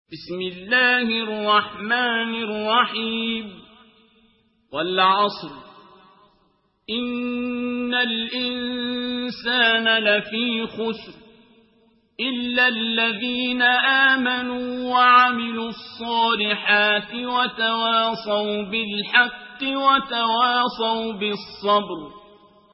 بسم الله الرحمن الرحيم والعصر إن الإنسان لفي خسر إلا الذين آمنوا وعملوا الصالحات وتواصوا بالحق وتواصوا بالصبر